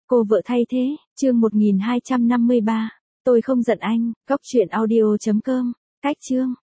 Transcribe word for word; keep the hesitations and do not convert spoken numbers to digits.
Cô vợ thay thế, chương một nghìn hai trăm năm mươi ba. Tôi không giận anh, góc truyện audio chấm com. Cách chương.